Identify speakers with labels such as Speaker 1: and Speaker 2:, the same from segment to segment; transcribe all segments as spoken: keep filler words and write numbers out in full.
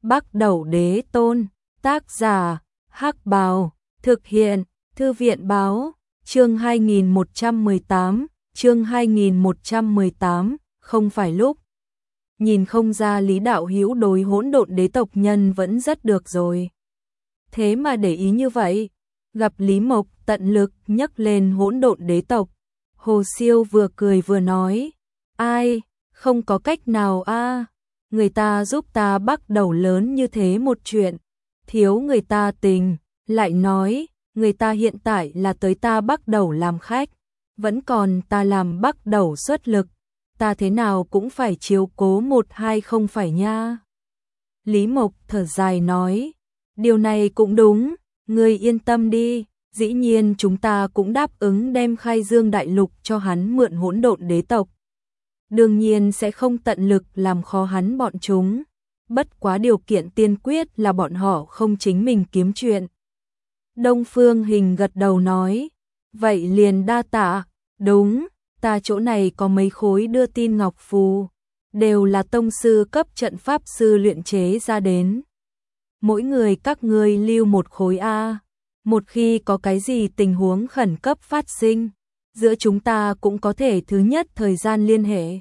Speaker 1: Bắc Đẩu Đế Tôn, tác giả, Hắc Bào, thực hiện, Thư viện báo, chương hai nghìn một trăm mười tám, chương hai nghìn một trăm mười tám, không phải lúc. Nhìn không ra Lý Đạo Hữu đối hỗn độn đế tộc nhân vẫn rất được rồi. Thế mà để ý như vậy, gặp Lý Mộc tận lực nhấc lên hỗn độn đế tộc. Hồ Siêu vừa cười vừa nói, ai, không có cách nào a, người ta giúp ta bắt đầu lớn như thế một chuyện, thiếu người ta tình, lại nói, người ta hiện tại là tới ta bắt đầu làm khách, vẫn còn ta làm bắt đầu xuất lực, ta thế nào cũng phải chiếu cố một hai không phải nha. Lý Mộc thở dài nói, điều này cũng đúng, ngươi yên tâm đi, dĩ nhiên chúng ta cũng đáp ứng đem Khai Dương Đại Lục cho hắn mượn hỗn độn đế tộc. Đương nhiên sẽ không tận lực làm khó hắn bọn chúng, bất quá điều kiện tiên quyết là bọn họ không chính mình kiếm chuyện. Đông Phương Hình gật đầu nói, vậy liền đa tạ, đúng, ta chỗ này có mấy khối đưa tin ngọc phù, đều là tông sư cấp trận pháp sư luyện chế ra đến. Mỗi người các ngươi lưu một khối A, một khi có cái gì tình huống khẩn cấp phát sinh, giữa chúng ta cũng có thể thứ nhất thời gian liên hệ.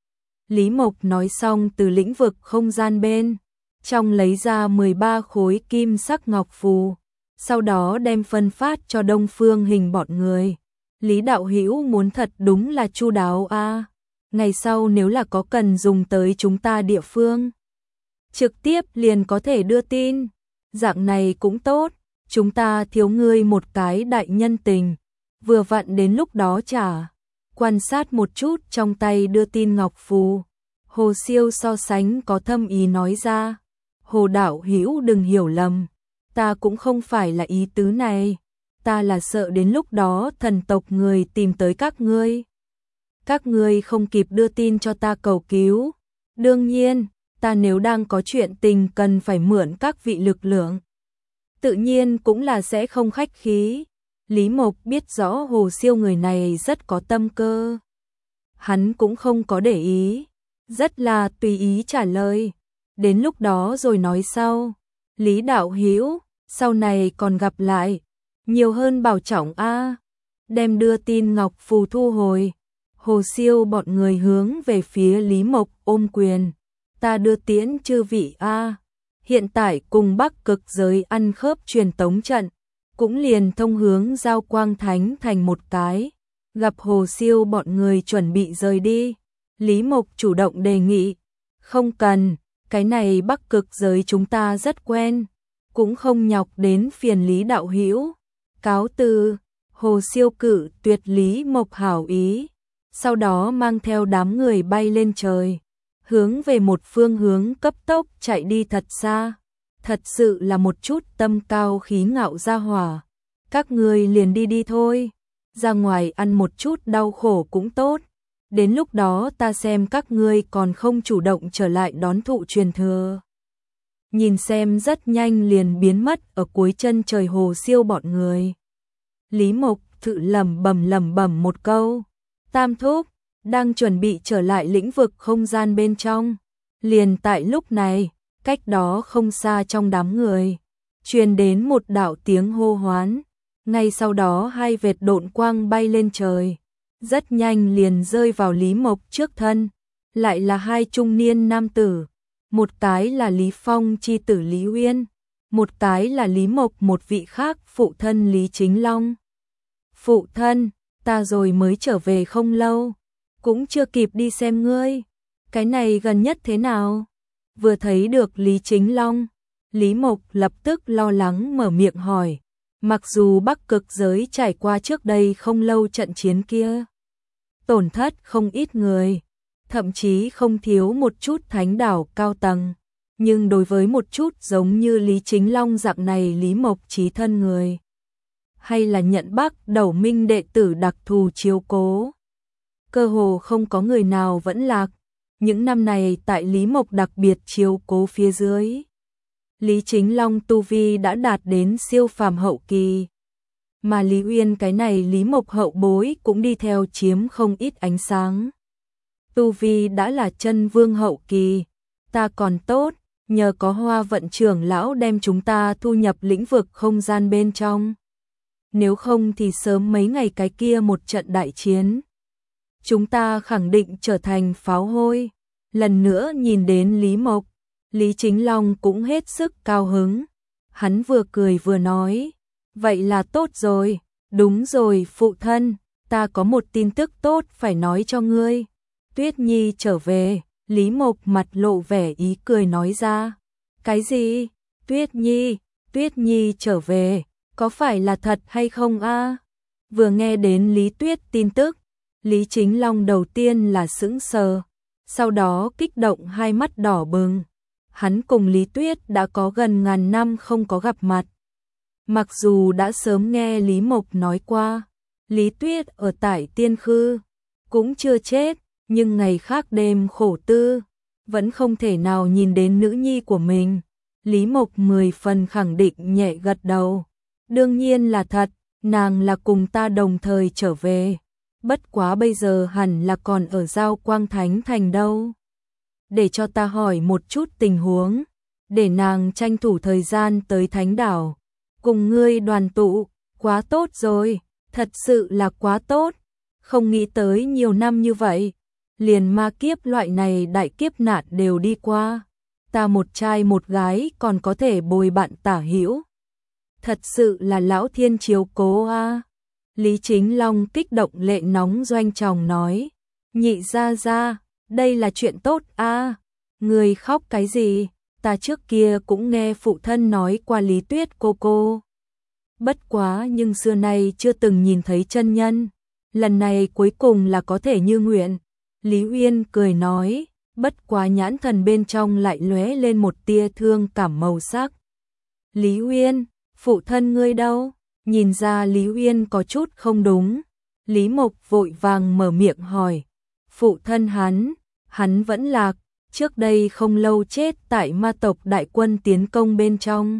Speaker 1: Lý Mộc nói xong từ lĩnh vực không gian bên, trong lấy ra mười ba khối kim sắc ngọc phù, sau đó đem phân phát cho Đông Phương Hình bọn người. Lý Đạo Hữu muốn thật đúng là chu đáo a, ngày sau nếu là có cần dùng tới chúng ta địa phương, trực tiếp liền có thể đưa tin, dạng này cũng tốt, chúng ta thiếu ngươi một cái đại nhân tình, vừa vặn đến lúc đó trả. Quan sát một chút trong tay đưa tin ngọc phù, Hồ Siêu so sánh có thâm ý nói ra, Hồ Đạo Hữu đừng hiểu lầm, ta cũng không phải là ý tứ này, ta là sợ đến lúc đó thần tộc người tìm tới các ngươi. Các ngươi không kịp đưa tin cho ta cầu cứu, đương nhiên, ta nếu đang có chuyện tình cần phải mượn các vị lực lượng, tự nhiên cũng là sẽ không khách khí. Lý Mộc biết rõ Hồ Siêu người này rất có tâm cơ, hắn cũng không có để ý, rất là tùy ý trả lời, đến lúc đó rồi nói sau. Lý Đạo Hữu, sau này còn gặp lại, nhiều hơn bảo trọng a. Đem đưa tin ngọc phù thu hồi, Hồ Siêu bọn người hướng về phía Lý Mộc ôm quyền, ta đưa tiễn chư vị a. Hiện tại cùng Bắc Cực giới ăn khớp truyền tống trận, cũng liền thông hướng Giao Quang Thánh thành một cái. Gặp Hồ Siêu bọn người chuẩn bị rời đi, Lý Mộc chủ động đề nghị, không cần, cái này Bắc Cực giới chúng ta rất quen, cũng không nhọc đến phiền Lý Đạo Hữu. Cáo từ. Hồ Siêu cự tuyệt Lý Mộc hảo ý, sau đó mang theo đám người bay lên trời, hướng về một phương hướng cấp tốc chạy đi thật xa. Thật sự là một chút tâm cao khí ngạo ra hỏa. Các người liền đi đi thôi, ra ngoài ăn một chút đau khổ cũng tốt, đến lúc đó ta xem các ngươi còn không chủ động trở lại đón thụ truyền thừa. Nhìn xem rất nhanh liền biến mất ở cuối chân trời Hồ Siêu bọn người. Lý Mộc tự lẩm bẩm lẩm bẩm một câu, tam thúc, đang chuẩn bị trở lại lĩnh vực không gian bên trong. Liền tại lúc này, cách đó không xa trong đám người, truyền đến một đạo tiếng hô hoán, ngay sau đó hai vệt độn quang bay lên trời, rất nhanh liền rơi vào Lý Mộc trước thân, lại là hai trung niên nam tử, một cái là Lý Phong chi tử Lý Uyên, một cái là Lý Mộc một vị khác phụ thân Lý Chính Long. Phụ thân, ta rồi mới trở về không lâu, cũng chưa kịp đi xem ngươi, cái này gần nhất thế nào? Vừa thấy được Lý Chính Long, Lý Mộc lập tức lo lắng mở miệng hỏi, mặc dù Bắc Cực giới trải qua trước đây không lâu trận chiến kia, tổn thất không ít người, thậm chí không thiếu một chút thánh đảo cao tầng, nhưng đối với một chút giống như Lý Chính Long dạng này Lý Mộc chí thân người, hay là nhận Bắc Đẩu Minh đệ tử đặc thù chiếu cố, cơ hồ không có người nào vẫn lạc. Những năm này tại Lý Mộc đặc biệt chiếu cố phía dưới, Lý Chính Long tu vi đã đạt đến siêu phàm hậu kỳ, mà Lý Uyên cái này Lý Mộc hậu bối cũng đi theo chiếm không ít ánh sáng. Tu vi đã là chân vương hậu kỳ, ta còn tốt, nhờ có Hoa Vận trưởng lão đem chúng ta thu nhập lĩnh vực không gian bên trong. Nếu không thì sớm mấy ngày cái kia một trận đại chiến, chúng ta khẳng định trở thành pháo hôi. Lần nữa nhìn đến Lý Mộc, Lý Chính Long cũng hết sức cao hứng. Hắn vừa cười vừa nói, vậy là tốt rồi, đúng rồi phụ thân, ta có một tin tức tốt phải nói cho ngươi. Tuyết Nhi trở về. Lý Mộc mặt lộ vẻ ý cười nói ra. Cái gì? Tuyết Nhi, Tuyết Nhi trở về, có phải là thật hay không a? Vừa nghe đến Lý Tuyết tin tức, Lý Chính Long đầu tiên là sững sờ, sau đó kích động hai mắt đỏ bừng. Hắn cùng Lý Tuyết đã có gần ngàn năm không có gặp mặt. Mặc dù đã sớm nghe Lý Mộc nói qua, Lý Tuyết ở tại Tiên Khư cũng chưa chết, nhưng ngày khác đêm khổ tư, vẫn không thể nào nhìn đến nữ nhi của mình. Lý Mộc mười phần khẳng định nhẹ gật đầu. Đương nhiên là thật, nàng là cùng ta đồng thời trở về. Bất quá bây giờ hẳn là còn ở Giao Quang Thánh Thành đâu. Để cho ta hỏi một chút tình huống, để nàng tranh thủ thời gian tới Thánh Đảo, cùng ngươi đoàn tụ, quá tốt rồi, thật sự là quá tốt, không nghĩ tới nhiều năm như vậy. Liền ma kiếp loại này đại kiếp nạn đều đi qua, ta một trai một gái còn có thể bồi bạn tả hữu. Thật sự là lão thiên chiếu cố a. Lý Chính Long kích động lệ nóng doanh tròng nói, nhị gia gia, đây là chuyện tốt a. Người khóc cái gì, ta trước kia cũng nghe phụ thân nói qua Lý Tuyết cô cô. Bất quá nhưng xưa nay chưa từng nhìn thấy chân nhân, lần này cuối cùng là có thể như nguyện. Lý Uyên cười nói, bất quá nhãn thần bên trong lại lóe lên một tia thương cảm màu sắc. Lý Uyên, phụ thân ngươi đâu? Nhìn ra Lý Uyên có chút không đúng, Lý Mộc vội vàng mở miệng hỏi. Phụ thân hắn, hắn vẫn lạc, trước đây không lâu chết tại ma tộc đại quân tiến công bên trong.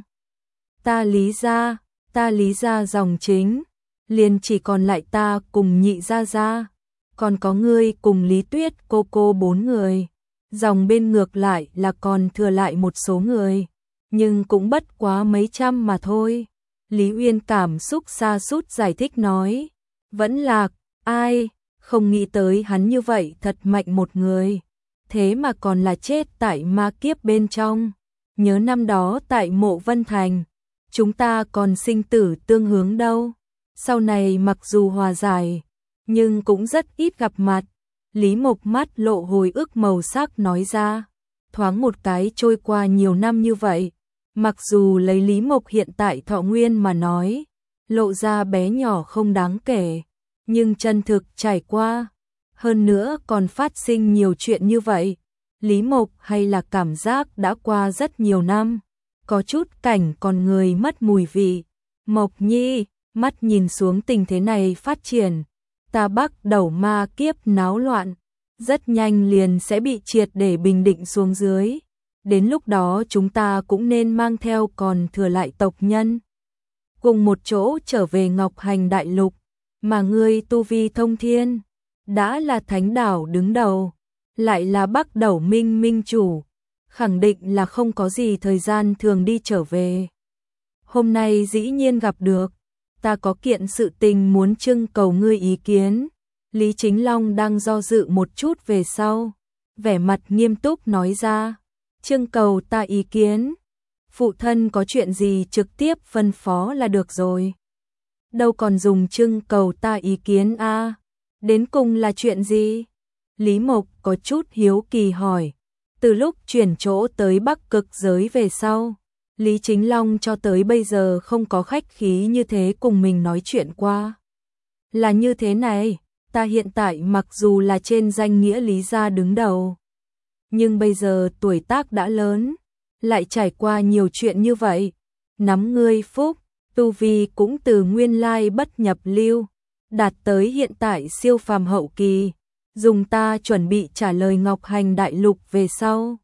Speaker 1: Ta Lý gia, ta Lý gia dòng chính, liền chỉ còn lại ta cùng nhị gia gia. Còn có ngươi cùng Lý Tuyết cô cô bốn người, dòng bên ngược lại là còn thừa lại một số người, nhưng cũng bất quá mấy trăm mà thôi. Lý Uyên cảm xúc sa sút giải thích nói, vẫn lạc, ai, không nghĩ tới hắn như vậy thật mạnh một người, thế mà còn là chết tại ma kiếp bên trong. Nhớ năm đó tại Mộ Vân Thành, chúng ta còn sinh tử tương hướng đâu, sau này mặc dù hòa giải, nhưng cũng rất ít gặp mặt. Lý Mộc mắt lộ hồi ức màu sắc nói ra, thoáng một cái trôi qua nhiều năm như vậy, mặc dù lấy Lý Mộc hiện tại thọ nguyên mà nói, lộ ra bé nhỏ không đáng kể, nhưng chân thực trải qua, hơn nữa còn phát sinh nhiều chuyện như vậy, Lý Mộc hay là cảm giác đã qua rất nhiều năm, có chút cảnh còn người mất mùi vị. Mộc Nhi, mắt nhìn xuống tình thế này phát triển, ta bắt đầu ma kiếp náo loạn, rất nhanh liền sẽ bị triệt để bình định xuống dưới. Đến lúc đó chúng ta cũng nên mang theo còn thừa lại tộc nhân, cùng một chỗ trở về Ngọc Hành Đại Lục, mà ngươi tu vi thông thiên, đã là Thánh Đảo đứng đầu, lại là Bắc Đẩu Minh Minh chủ, khẳng định là không có gì thời gian thường đi trở về. Hôm nay dĩ nhiên gặp được, ta có kiện sự tình muốn trưng cầu ngươi ý kiến. Lý Chính Long đang do dự một chút về sau, vẻ mặt nghiêm túc nói ra, trưng cầu ta ý kiến, phụ thân có chuyện gì trực tiếp phân phó là được rồi. Đâu còn dùng trưng cầu ta ý kiến a? À? Đến cùng là chuyện gì? Lý Mộc có chút hiếu kỳ hỏi. Từ lúc chuyển chỗ tới Bắc Cực giới về sau, Lý Chính Long cho tới bây giờ không có khách khí như thế cùng mình nói chuyện qua. Là như thế này, ta hiện tại mặc dù là trên danh nghĩa Lý gia đứng đầu, nhưng bây giờ tuổi tác đã lớn, lại trải qua nhiều chuyện như vậy, nắm ngươi phúc, tu vi cũng từ nguyên lai bất nhập lưu, đạt tới hiện tại siêu phàm hậu kỳ, dùng ta chuẩn bị trả lời Ngọc Hành Đại Lục về sau,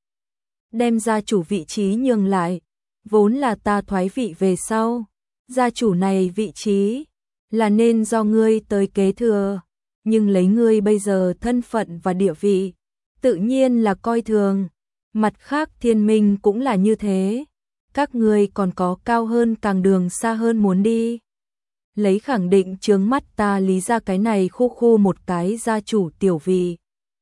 Speaker 1: đem gia chủ vị trí nhường lại, vốn là ta thoái vị về sau, gia chủ này vị trí là nên do ngươi tới kế thừa, nhưng lấy ngươi bây giờ thân phận và địa vị, tự nhiên là coi thường, Mặt khác thiên minh cũng là như thế. Các ngươi còn có cao hơn càng đường xa hơn muốn đi. Lấy khẳng định chướng mắt ta Lý gia cái này khu khu một cái gia chủ tiểu vị.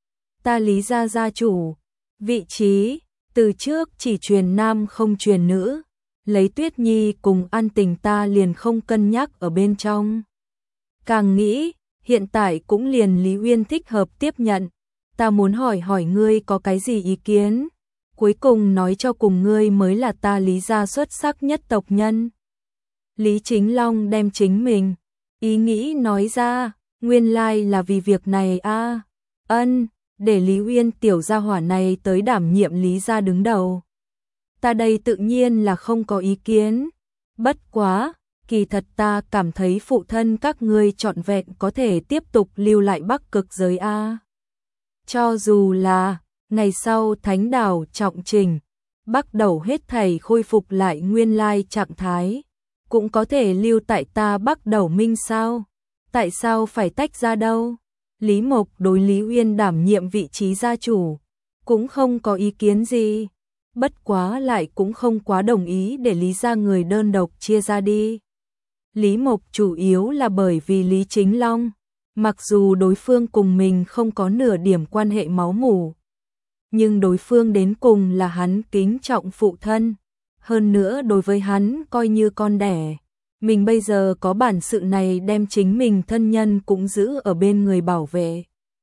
Speaker 1: Ta Lý gia gia chủ, vị trí, từ trước chỉ truyền nam không truyền nữ. Lấy Tuyết Nhi cùng An Tình ta liền không cân nhắc ở bên trong. Càng nghĩ, hiện tại cũng liền Lý Uyên thích hợp tiếp nhận. Ta muốn hỏi hỏi ngươi có cái gì ý kiến? Cuối cùng nói cho cùng ngươi mới là ta Lý gia xuất sắc nhất tộc nhân. Lý Chính Long đem chính mình ý nghĩ nói ra, nguyên lai là vì việc này a. À. Ân, để Lý Uyên tiểu gia hỏa này tới đảm nhiệm Lý gia đứng đầu. Ta đây tự nhiên là không có ý kiến. Bất quá, kỳ thật ta cảm thấy phụ thân các ngươi trọn vẹn có thể tiếp tục lưu lại Bắc Cực giới a. Cho dù là ngày sau Thánh đảo trọng trình, bắt đầu hết thảy khôi phục lại nguyên lai trạng thái, cũng có thể lưu tại ta Bắc Đầu Minh sao? Tại sao phải tách ra đâu? Lý Mộc đối Lý Uyên đảm nhiệm vị trí gia chủ, cũng không có ý kiến gì. Bất quá lại cũng không quá đồng ý để Lý gia người đơn độc chia ra đi. Lý Mộc chủ yếu là bởi vì Lý Chính Long, mặc dù đối phương cùng mình không có nửa điểm quan hệ máu mủ, nhưng đối phương đến cùng là hắn kính trọng phụ thân, hơn nữa đối với hắn coi như con đẻ. Mình bây giờ có bản sự này đem chính mình thân nhân cũng giữ ở bên người bảo vệ.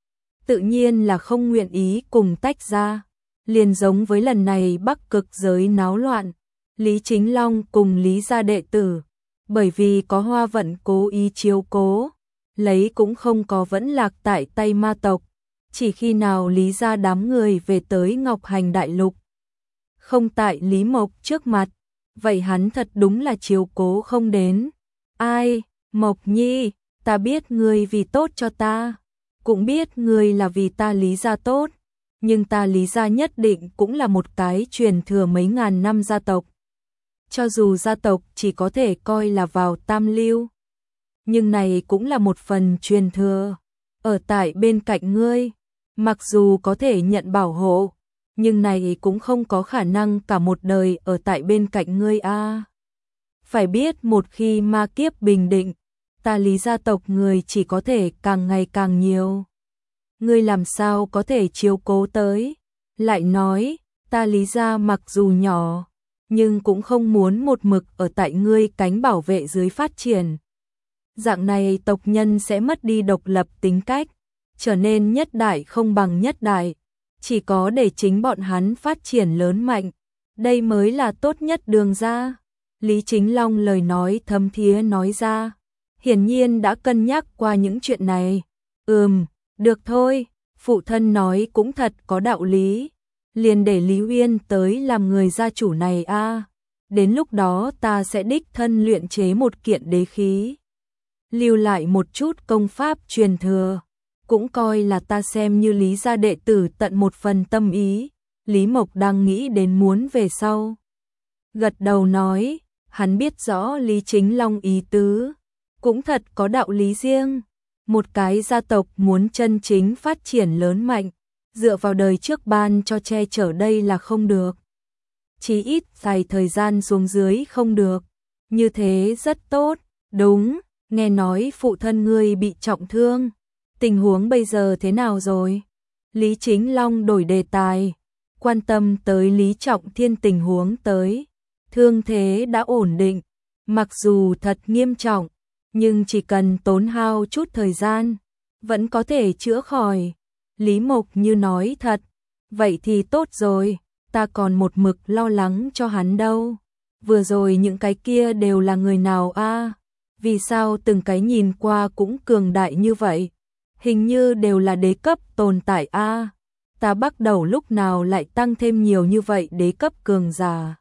Speaker 1: Tự nhiên là không nguyện ý cùng tách ra. Liền giống với lần này Bắc Cực giới náo loạn, Lý Chính Long cùng Lý gia đệ tử, bởi vì có Hoa Vận cố ý chiếu cố, lấy cũng không có vẫn lạc tại tay ma tộc, chỉ khi nào Lý gia đám người về tới Ngọc Hành Đại Lục, không tại Lý Mộc trước mặt, vậy hắn thật đúng là chiếu cố không đến. Ai, Mộc Nhi, ta biết ngươi vì tốt cho ta, cũng biết ngươi là vì ta Lý gia tốt. Nhưng ta Lý gia nhất định cũng là một cái truyền thừa mấy ngàn năm gia tộc. Cho dù gia tộc chỉ có thể coi là vào tam lưu, nhưng này cũng là một phần truyền thừa. Ở tại bên cạnh ngươi, mặc dù có thể nhận bảo hộ, nhưng này cũng không có khả năng cả một đời ở tại bên cạnh ngươi a. À. Phải biết một khi ma kiếp bình định, ta Lý gia tộc người chỉ có thể càng ngày càng nhiều. Ngươi làm sao có thể chiếu cố tới? Lại nói, ta Lý gia mặc dù nhỏ, nhưng cũng không muốn một mực ở tại ngươi cánh bảo vệ dưới phát triển. Dạng này tộc nhân sẽ mất đi độc lập tính cách, trở nên nhất đại không bằng nhất đại, chỉ có để chính bọn hắn phát triển lớn mạnh, đây mới là tốt nhất đường ra. Lý Chính Long lời nói thâm thía nói ra, hiển nhiên đã cân nhắc qua những chuyện này. Ừm, được thôi, phụ thân nói cũng thật có đạo lý, liền để Lý Uyên tới làm người gia chủ này a. À. Đến lúc đó ta sẽ đích thân luyện chế một kiện đế khí, lưu lại một chút công pháp truyền thừa, cũng coi là ta xem như Lý gia đệ tử tận một phần tâm ý. Lý Mộc đang nghĩ đến muốn về sau, gật đầu nói, hắn biết rõ Lý Chính Long ý tứ, cũng thật có đạo lý riêng. Một cái gia tộc muốn chân chính phát triển lớn mạnh, dựa vào đời trước ban cho che chở đây là không được. Chỉ ít dài thời gian xuống dưới không được. Như thế rất tốt, đúng, nghe nói phụ thân ngươi bị trọng thương. Tình huống bây giờ thế nào rồi? Lý Chính Long đổi đề tài, quan tâm tới Lý Trọng Thiên tình huống tới. Thương thế đã ổn định, mặc dù thật nghiêm trọng, nhưng chỉ cần tốn hao chút thời gian, vẫn có thể chữa khỏi. Lý Mộc như nói thật, vậy thì tốt rồi, ta còn một mực lo lắng cho hắn đâu. Vừa rồi những cái kia đều là người nào a? À? Vì sao từng cái nhìn qua cũng cường đại như vậy? Hình như đều là đế cấp tồn tại a. À? Ta bắt đầu lúc nào lại tăng thêm nhiều như vậy đế cấp cường giả?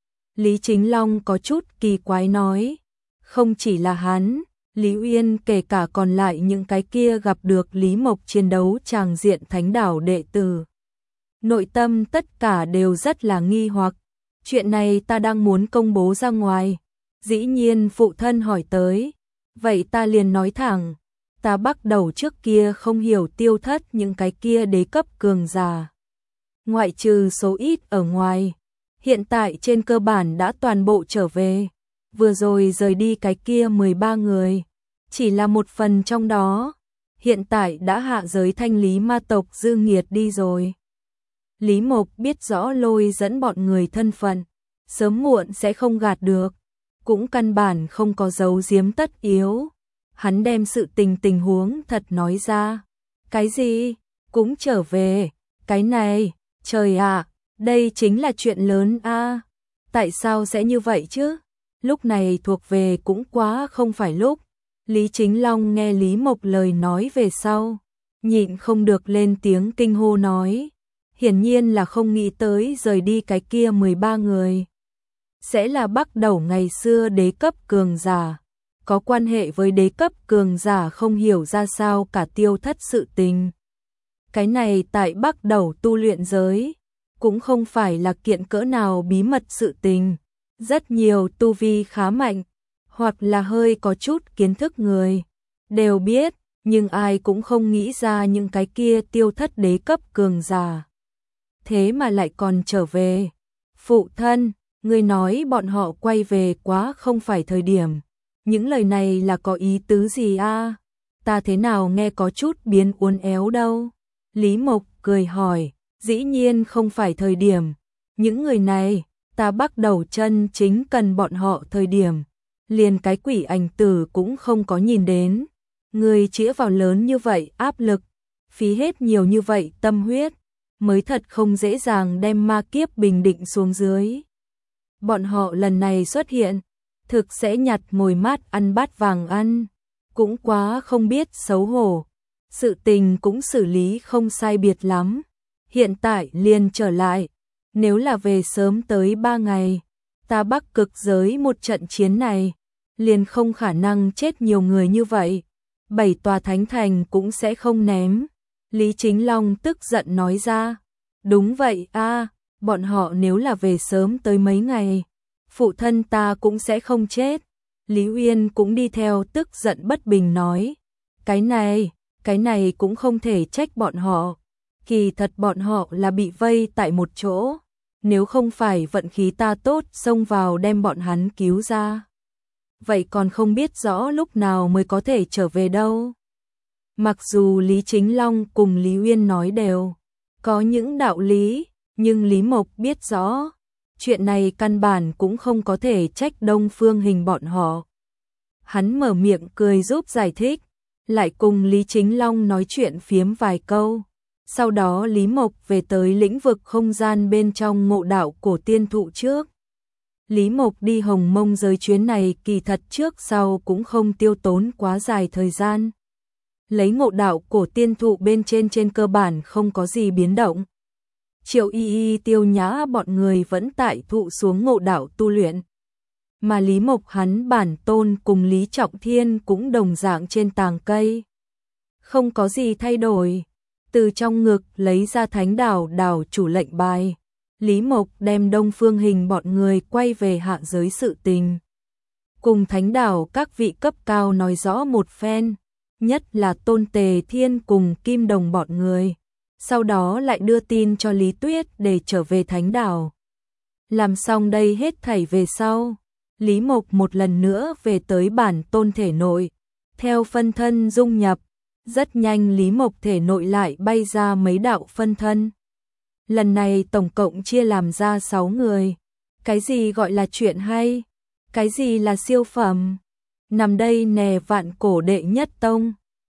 Speaker 1: Lý Chính Long có chút kỳ quái nói, không chỉ là hắn, Lý Uyên kể cả còn lại những cái kia gặp được Lý Mộc chiến đấu tràng diện thánh đảo đệ tử. Nội tâm tất cả đều rất là nghi hoặc, chuyện này ta đang muốn công bố ra ngoài, dĩ nhiên phụ thân hỏi tới, vậy ta liền nói thẳng, ta bắt đầu trước kia không hiểu tiêu thất những cái kia đế cấp cường giả. ngoại trừ số ít ở ngoài, hiện tại trên cơ bản đã toàn bộ trở về. Vừa rồi rời đi cái kia mười ba người, chỉ là một phần trong đó, hiện tại đã hạ giới thanh lý ma tộc dư nghiệt đi rồi. Lý Mộc biết rõ Lôi dẫn bọn người thân phận, sớm muộn sẽ không gạt được, cũng căn bản không có giấu giếm tất yếu. Hắn đem sự tình tình huống thật nói ra. Cái gì? Cũng trở về? Cái này, trời ạ, đây chính là chuyện lớn a. Tại sao sẽ như vậy chứ? Lúc này thuộc về cũng quá không phải lúc. Lý Chính Long nghe Lý Mộc lời nói về sau, nhịn không được lên tiếng kinh hô nói. Hiển nhiên là không nghĩ tới rời đi cái kia mười ba người. Sẽ là bắt đầu ngày xưa đế cấp cường giả. Có quan hệ với đế cấp cường giả không hiểu ra sao cả tiêu thất sự tình. Cái này tại bắt đầu tu luyện giới, cũng không phải là kiện cỡ nào bí mật sự tình. Rất nhiều tu vi khá mạnh, hoặc là hơi có chút kiến thức người, đều biết, nhưng ai cũng không nghĩ ra những cái kia tiêu thất đế cấp cường giả. Thế mà lại còn trở về. Phụ thân, ngươi nói bọn họ quay về quá không phải thời điểm. Những lời này là có ý tứ gì a? Ta thế nào nghe có chút biến uốn éo đâu. Lý Mộc cười hỏi, dĩ nhiên không phải thời điểm. Những người này, ta bắt đầu chân chính cần bọn họ thời điểm. Liền cái quỷ ảnh tử cũng không có nhìn đến. Người chĩa vào lớn như vậy áp lực, phí hết nhiều như vậy tâm huyết, mới thật không dễ dàng đem ma kiếp bình định xuống dưới. Bọn họ lần này xuất hiện, thực sẽ nhặt mồi mát ăn bát vàng ăn, cũng quá không biết xấu hổ. Sự tình cũng xử lý không sai biệt lắm, hiện tại liền trở lại. Nếu là về sớm tới ba ngày, ta Bắc cực giới một trận chiến này, liền không khả năng chết nhiều người như vậy. Bảy tòa thánh thành cũng sẽ không ném. Lý Chính Long tức giận nói ra. Đúng vậy a, bọn họ nếu là về sớm tới mấy ngày, phụ thân ta cũng sẽ không chết. Lý Uyên cũng đi theo tức giận bất bình nói. Cái này, cái này cũng không thể trách bọn họ. Kỳ thật bọn họ là bị vây tại một chỗ. Nếu không phải vận khí ta tốt xông vào đem bọn hắn cứu ra, vậy còn không biết rõ lúc nào mới có thể trở về đâu. Mặc dù Lý Chính Long cùng Lý Uyên nói đều có những đạo lý, nhưng Lý Mộc biết rõ, chuyện này căn bản cũng không có thể trách Đông Phương Hình bọn họ. Hắn mở miệng cười giúp giải thích, lại cùng Lý Chính Long nói chuyện phiếm vài câu. Sau đó Lý Mộc về tới lĩnh vực không gian bên trong ngộ đạo cổ tiên thụ trước. Lý Mộc đi Hồng Mông giới chuyến này kỳ thật trước sau cũng không tiêu tốn quá dài thời gian. Lấy ngộ đạo cổ tiên thụ bên trên trên cơ bản không có gì biến động. Triệu Y Y Tiêu Nhã bọn người vẫn tại thụ xuống ngộ đạo tu luyện. Mà Lý Mộc hắn bản tôn cùng Lý Trọng Thiên cũng đồng dạng trên tàng cây. Không có gì thay đổi. Từ trong ngực lấy ra thánh đảo đảo chủ lệnh bài. Lý Mộc đem Đông Phương Hình bọn người quay về hạ giới sự tình. Cùng thánh đảo các vị cấp cao nói rõ một phen, nhất là Tôn Tề Thiên cùng Kim Đồng bọn người. Sau đó lại đưa tin cho Lý Tuyết để trở về thánh đảo. Làm xong đây hết thảy về sau, Lý Mộc một lần nữa về tới bản tôn thể nội. Theo phân thân dung nhập, rất nhanh Lý Mộc thể nội lại bay ra mấy đạo phân thân. Lần này tổng cộng chia làm ra sáu người. Cái gì gọi là chuyện hay? Cái gì là siêu phẩm? Nằm đây nè vạn cổ đệ nhất tông.